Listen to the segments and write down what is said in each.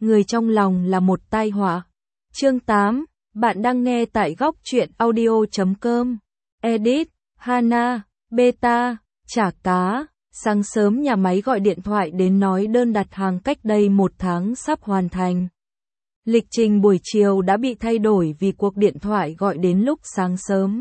người trong lòng là một tai họa. Chương 8, bạn đang nghe tại góc truyện audio.com. Edit, Hana, Beta, chả cá. Sáng sớm nhà máy gọi điện thoại đến nói đơn đặt hàng cách đây 1 tháng sắp hoàn thành. Lịch trình buổi chiều đã bị thay đổi vì cuộc điện thoại gọi đến lúc sáng sớm.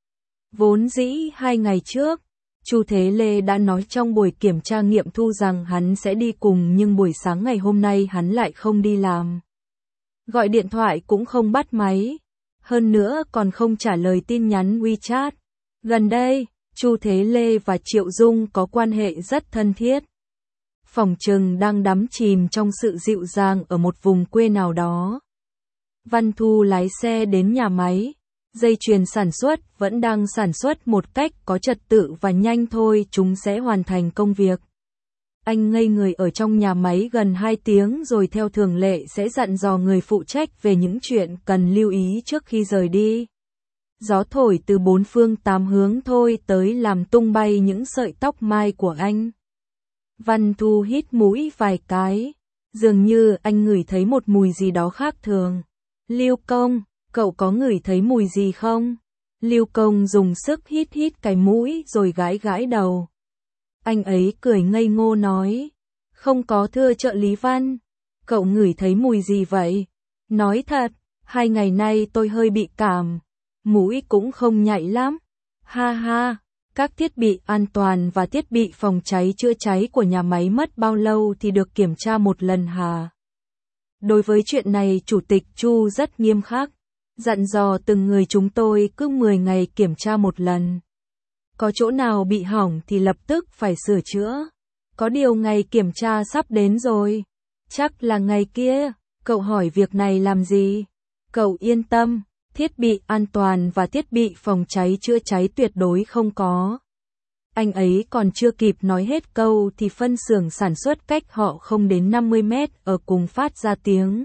Vốn dĩ 2 ngày trước, Chu Thế Lê đã nói trong buổi kiểm tra nghiệm thu rằng hắn sẽ đi cùng, nhưng buổi sáng ngày hôm nay hắn lại không đi làm. Gọi điện thoại cũng không bắt máy, hơn nữa còn không trả lời tin nhắn WeChat. Gần đây, Chu Thế Lê và Triệu Dung có quan hệ rất thân thiết. Phỏng chừng đang đắm chìm trong sự dịu dàng ở một vùng quê nào đó. Văn Thu lái xe đến nhà máy. Dây chuyền sản xuất vẫn đang sản xuất một cách có trật tự và nhanh thôi, chúng sẽ hoàn thành công việc. Anh ngây người ở trong nhà máy gần 2 tiếng rồi theo thường lệ sẽ dặn dò người phụ trách về những chuyện cần lưu ý trước khi rời đi. Gió thổi từ 4 phương 8 hướng thôi tới làm tung bay những sợi tóc mai của anh. Văn Thu hít mũi vài cái, dường như anh ngửi thấy một mùi gì đó khác thường. Lưu Công, cậu có ngửi thấy mùi gì không? Lưu Công dùng sức hít cái mũi rồi gãi gãi đầu. Anh ấy cười ngây ngô nói, không có thưa trợ lý Văn. Cậu ngửi thấy mùi gì vậy? Nói thật, 2 ngày nay tôi hơi bị cảm, mũi cũng không nhạy lắm. Ha ha, các thiết bị an toàn và thiết bị phòng cháy chữa cháy của nhà máy mất bao lâu thì được kiểm tra một lần hả? Đối với chuyện này Chủ tịch Chu rất nghiêm khắc, dặn dò từng người chúng tôi cứ 10 ngày kiểm tra một lần. Có chỗ nào bị hỏng thì lập tức phải sửa chữa. Có điều ngày kiểm tra sắp đến rồi. Chắc là ngày kia, cậu hỏi việc này làm gì? Cậu yên tâm, thiết bị an toàn và thiết bị phòng cháy chữa cháy tuyệt đối không có. Anh ấy còn chưa kịp nói hết câu thì phân xưởng sản xuất cách họ không đến 50 mét ở cùng phát ra tiếng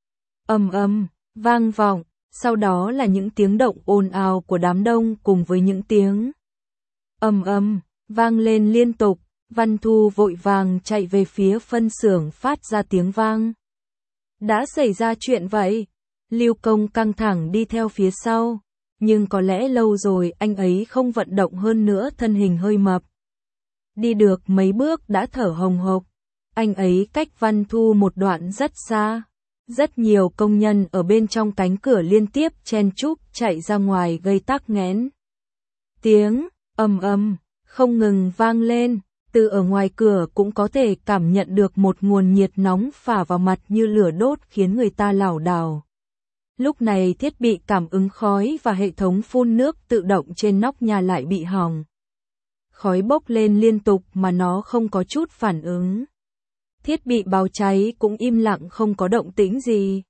ầm vang vọng, sau đó là những tiếng động ồn ào của đám đông cùng với những tiếng ầm vang lên liên tục. Văn Thu vội vàng chạy về phía phân xưởng phát ra tiếng vang. Đã xảy ra chuyện vậy? Lưu Công căng thẳng đi theo phía sau, nhưng có lẽ lâu rồi anh ấy không vận động, hơn nữa thân hình hơi mập. Đi được mấy bước đã thở hồng hộc. Anh ấy cách Văn Thu một đoạn rất xa. Rất nhiều công nhân ở bên trong cánh cửa liên tiếp chen chúc chạy ra ngoài gây tắc nghẽn. Tiếng ầm không ngừng vang lên, từ ở ngoài cửa cũng có thể cảm nhận được một nguồn nhiệt nóng phả vào mặt như lửa đốt khiến người ta lảo đảo. Lúc này thiết bị cảm ứng khói và hệ thống phun nước tự động trên nóc nhà lại bị hỏng. Khói bốc lên liên tục mà nó không có chút phản ứng. Thiết bị báo cháy cũng im lặng không có động tĩnh gì.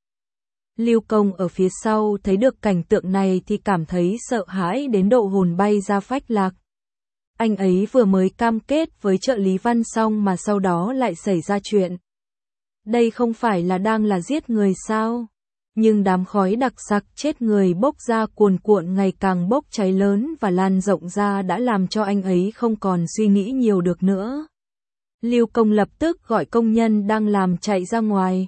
Lưu Công ở phía sau thấy được cảnh tượng này thì cảm thấy sợ hãi đến độ hồn bay ra phách lạc. Anh ấy vừa mới cam kết với trợ lý Văn xong mà sau đó lại xảy ra chuyện. Đây không phải là đang là giết người sao? Nhưng đám khói đặc sặc chết người bốc ra cuồn cuộn ngày càng bốc cháy lớn và lan rộng ra đã làm cho anh ấy không còn suy nghĩ nhiều được nữa. Lưu Công lập tức gọi công nhân đang làm chạy ra ngoài.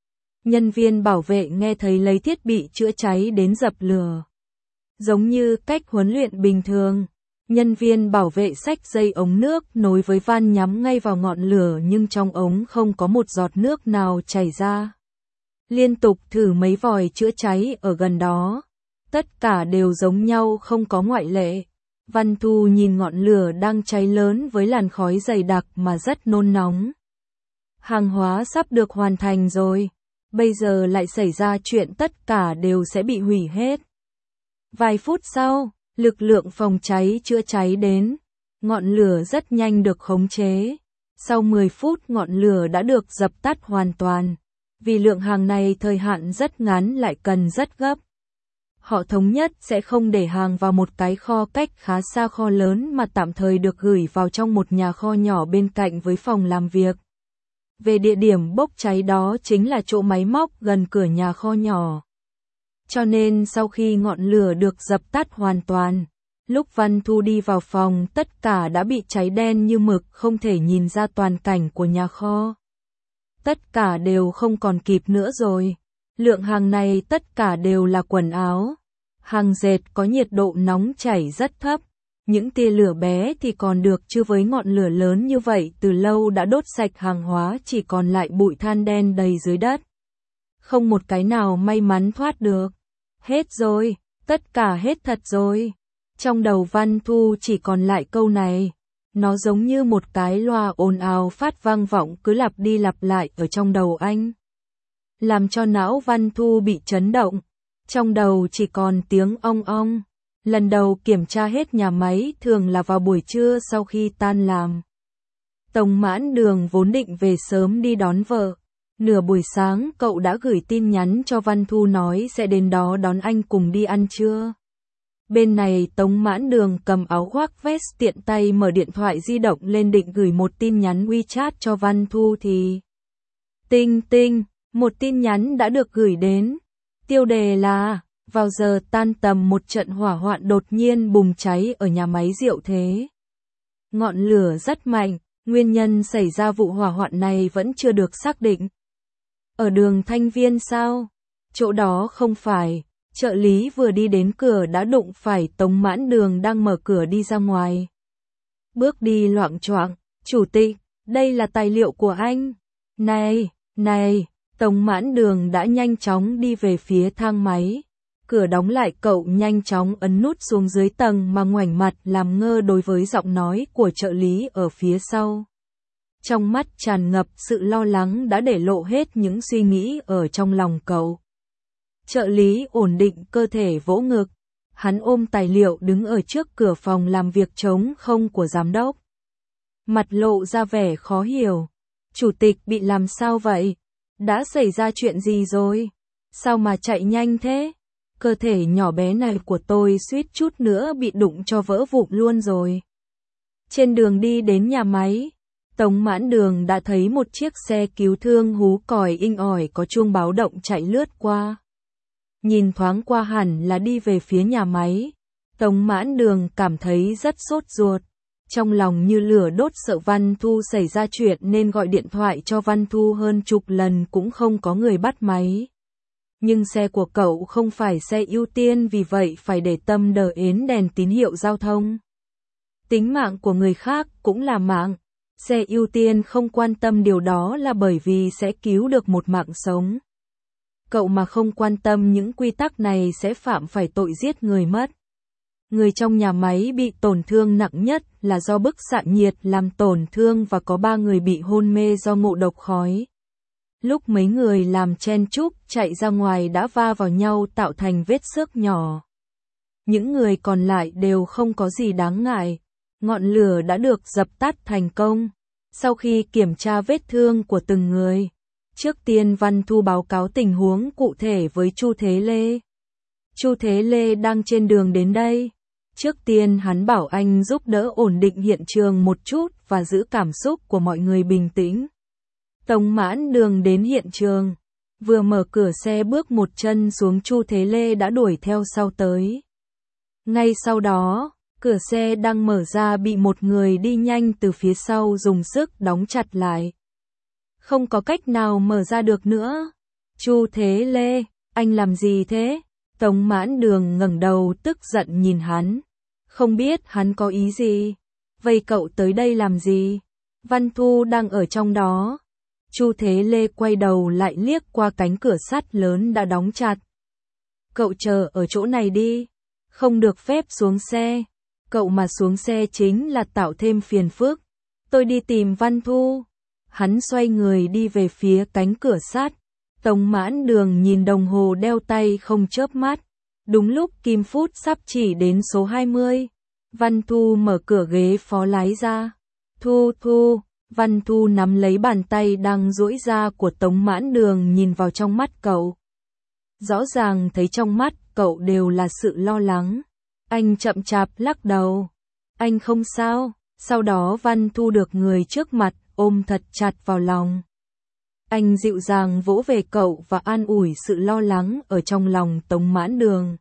Nhân viên bảo vệ nghe thấy lấy thiết bị chữa cháy đến dập lửa. Giống như cách huấn luyện bình thường, nhân viên bảo vệ xách dây ống nước nối với van nhắm ngay vào ngọn lửa nhưng trong ống không có một giọt nước nào chảy ra. Liên tục thử mấy vòi chữa cháy ở gần đó. Tất cả đều giống nhau không có ngoại lệ. Văn Thu nhìn ngọn lửa đang cháy lớn với làn khói dày đặc mà rất nôn nóng. Hàng hóa sắp được hoàn thành rồi. Bây giờ lại xảy ra chuyện tất cả đều sẽ bị hủy hết. Vài phút sau, lực lượng phòng cháy chữa cháy đến. Ngọn lửa rất nhanh được khống chế. Sau 10 phút ngọn lửa đã được dập tắt hoàn toàn. Vì lượng hàng này thời hạn rất ngắn lại cần rất gấp. Họ thống nhất sẽ không để hàng vào một cái kho cách khá xa kho lớn mà tạm thời được gửi vào trong một nhà kho nhỏ bên cạnh với phòng làm việc. Về địa điểm bốc cháy đó chính là chỗ máy móc gần cửa nhà kho nhỏ. Cho nên sau khi ngọn lửa được dập tắt hoàn toàn, lúc Văn Thu đi vào phòng tất cả đã bị cháy đen như mực, không thể nhìn ra toàn cảnh của nhà kho. tất cả đều không còn kịp nữa rồi. Lượng hàng này tất cả đều là quần áo. Hàng dệt có nhiệt độ nóng chảy rất thấp. Những tia lửa bé thì còn được, chứ với ngọn lửa lớn như vậy từ lâu đã đốt sạch hàng hóa, chỉ còn lại bụi than đen đầy dưới đất. Không một cái nào may mắn thoát được. Hết rồi, tất cả hết thật rồi. Trong đầu Văn Thu chỉ còn lại câu này. Nó giống như một cái loa ồn ào phát vang vọng cứ lặp đi lặp lại ở trong đầu anh. Làm cho não Văn Thu bị chấn động. Trong đầu chỉ còn tiếng ong ong. Lần đầu kiểm tra hết nhà máy thường là vào buổi trưa sau khi tan làm. Tống Mãn Đường vốn định về sớm đi đón vợ. Nửa buổi sáng cậu đã gửi tin nhắn cho Văn Thu nói sẽ đến đó đón anh cùng đi ăn trưa. Bên này Tống Mãn Đường cầm áo khoác vest tiện tay mở điện thoại di động lên định gửi một tin nhắn WeChat cho Văn Thu thì... Tinh tinh, một tin nhắn đã được gửi đến. Tiêu đề là, vào giờ tan tầm một trận hỏa hoạn đột nhiên bùng cháy ở nhà máy rượu Thế. Ngọn lửa rất mạnh, nguyên nhân xảy ra vụ hỏa hoạn này vẫn chưa được xác định. Ở đường Thanh Viên sao? Chỗ đó không phải. Trợ lý vừa đi đến cửa đã đụng phải Tống Mãn Đường đang mở cửa đi ra ngoài. Bước đi loạng choạng, chủ tịch, đây là tài liệu của anh. Này, Tống Mãn Đường đã nhanh chóng đi về phía thang máy. Cửa đóng lại, cậu nhanh chóng ấn nút xuống dưới tầng mà ngoảnh mặt làm ngơ đối với giọng nói của trợ lý ở phía sau. Trong mắt tràn ngập sự lo lắng đã để lộ hết những suy nghĩ ở trong lòng cậu. Trợ lý ổn định cơ thể vỗ ngực. Hắn ôm tài liệu đứng ở trước cửa phòng làm việc trống không của giám đốc. Mặt lộ ra vẻ khó hiểu. Chủ tịch bị làm sao vậy? Đã xảy ra chuyện gì rồi? Sao mà chạy nhanh thế? Cơ thể nhỏ bé này của tôi suýt chút nữa bị đụng cho vỡ vụn luôn rồi. Trên đường đi đến nhà máy, Tống Mãn Đường đã thấy một chiếc xe cứu thương hú còi inh ỏi có chuông báo động chạy lướt qua. Nhìn thoáng qua hẳn là đi về phía nhà máy. Tống Mãn Đường cảm thấy rất sốt ruột. Trong lòng như lửa đốt, sợ Văn Thu xảy ra chuyện nên gọi điện thoại cho Văn Thu hơn chục lần cũng không có người bắt máy. Nhưng xe của cậu không phải xe ưu tiên, vì vậy phải để tâm đến đèn tín hiệu giao thông. Tính mạng của người khác cũng là mạng. Xe ưu tiên không quan tâm điều đó là bởi vì sẽ cứu được một mạng sống. Cậu mà không quan tâm những quy tắc này sẽ phạm phải tội giết người mất. Người trong nhà máy bị tổn thương nặng nhất là do bức xạ nhiệt làm tổn thương và có 3 người bị hôn mê do ngộ độc khói. Lúc mấy người làm chen chúc chạy ra ngoài đã va vào nhau tạo thành vết xước nhỏ. Những người còn lại đều không có gì đáng ngại. Ngọn lửa đã được dập tắt thành công. Sau khi kiểm tra vết thương của từng người, trước tiên Văn Thu báo cáo tình huống cụ thể với Chu Thế Lê. Chu Thế Lê đang trên đường đến đây. Trước tiên hắn bảo anh giúp đỡ ổn định hiện trường một chút và giữ cảm xúc của mọi người bình tĩnh. Tống Mãn Đường đến hiện trường, vừa mở cửa xe bước một chân xuống, Chu Thế Lê đã đuổi theo sau tới. Ngay sau đó, cửa xe đang mở ra bị một người đi nhanh từ phía sau dùng sức đóng chặt lại. Không có cách nào mở ra được nữa. Chu Thế Lê, anh làm gì thế? Tống Mãn Đường ngẩng đầu tức giận nhìn hắn. Không biết hắn có ý gì. Vậy cậu tới đây làm gì? Văn Thu đang ở trong đó. Chu Thế Lê quay đầu lại liếc qua cánh cửa sắt lớn đã đóng chặt. Cậu chờ ở chỗ này đi. Không được phép xuống xe. Cậu mà xuống xe chính là tạo thêm phiền phức. Tôi đi tìm Văn Thu. Hắn xoay người đi về phía cánh cửa sắt. Tống Mãn Đường nhìn đồng hồ đeo tay không chớp mắt. Đúng lúc kim phút sắp chỉ đến số 20. Văn Thu mở cửa ghế phó lái ra. Thu. Văn Thu nắm lấy bàn tay đang duỗi ra của Tống Mãn Đường, nhìn vào trong mắt cậu. Rõ ràng thấy trong mắt cậu đều là sự lo lắng. Anh chậm chạp lắc đầu. Anh không sao. Sau đó Văn Thu được người trước mặt ôm thật chặt vào lòng. Anh dịu dàng vỗ về cậu và an ủi sự lo lắng ở trong lòng Tống Mãn Đường.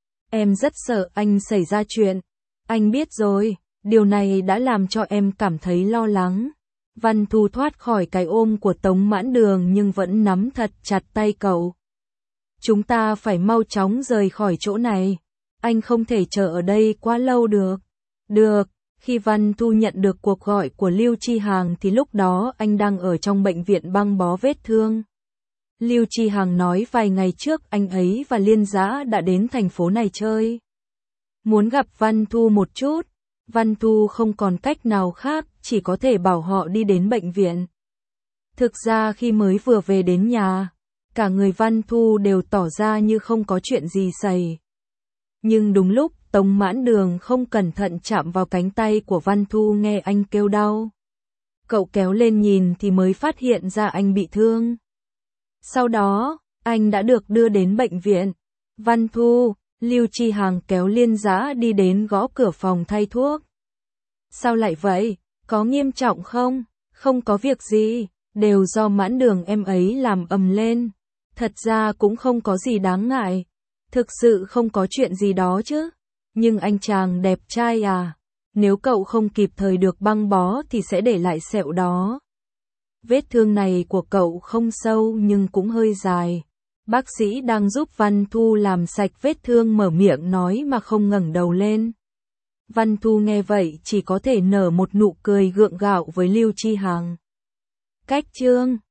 Em rất sợ anh xảy ra chuyện. Anh biết rồi, điều này đã làm cho em cảm thấy lo lắng. Văn Thu thoát khỏi cái ôm của Tống Mãn Đường nhưng vẫn nắm thật chặt tay cậu. Chúng ta phải mau chóng rời khỏi chỗ này. Anh không thể chờ ở đây quá lâu được. Được, khi Văn Thu nhận được cuộc gọi của Lưu Chi Hằng thì lúc đó anh đang ở trong bệnh viện băng bó vết thương. Lưu Chi Hằng nói vài ngày trước anh ấy và Liên Dã đã đến thành phố này chơi. Muốn gặp Văn Thu một chút. Văn Thu không còn cách nào khác, chỉ có thể bảo họ đi đến bệnh viện. Thực ra khi mới vừa về đến nhà, cả người Văn Thu đều tỏ ra như không có chuyện gì xảy. Nhưng đúng lúc Tống Mãn Đường không cẩn thận chạm vào cánh tay của Văn Thu nghe anh kêu đau. Cậu kéo lên nhìn thì mới phát hiện ra anh bị thương. Sau đó, anh đã được đưa đến bệnh viện. Văn Thu, Lưu Chi Hằng kéo Liên Dã đi đến gõ cửa phòng thay thuốc. Sao lại vậy? Có nghiêm trọng không? Không có việc gì, đều do Mãn Đường em ấy làm ầm lên. Thật ra cũng không có gì đáng ngại. Thực sự không có chuyện gì đó chứ. Nhưng anh chàng đẹp trai à, nếu cậu không kịp thời được băng bó thì sẽ để lại sẹo đó. Vết thương này của cậu không sâu nhưng cũng hơi dài. Bác sĩ đang giúp Văn Thu làm sạch vết thương mở miệng nói mà không ngẩng đầu lên. Văn Thu nghe vậy chỉ có thể nở một nụ cười gượng gạo với Lưu Chi Hằng. Cách chương